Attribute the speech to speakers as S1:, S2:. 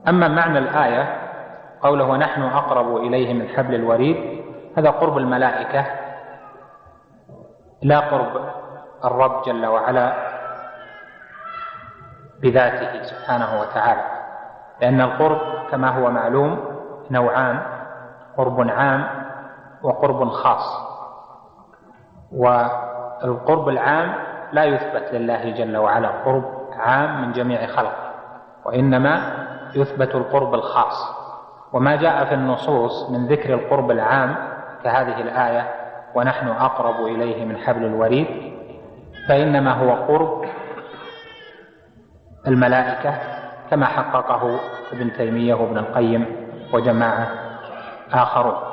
S1: أما معنى الآية قوله ونحن أقرب إليه من حبل الوريد، هذا قرب الملائكة لا قرب الرب جل وعلا بذاته سبحانه وتعالى، لأن القرب كما هو معلوم نوعان: قرب عام وقرب خاص. والقرب العام لا يثبت لله جل وعلا قرب عام من جميع خلقه، وإنما يثبت القرب الخاص. وما جاء في النصوص من ذكر القرب العام كهذه الآية ونحن أقرب إليه من حبل الوريد، فإنما هو قرب الملائكة كما حققه ابن تيمية وابن القيم وجماعة آخرون.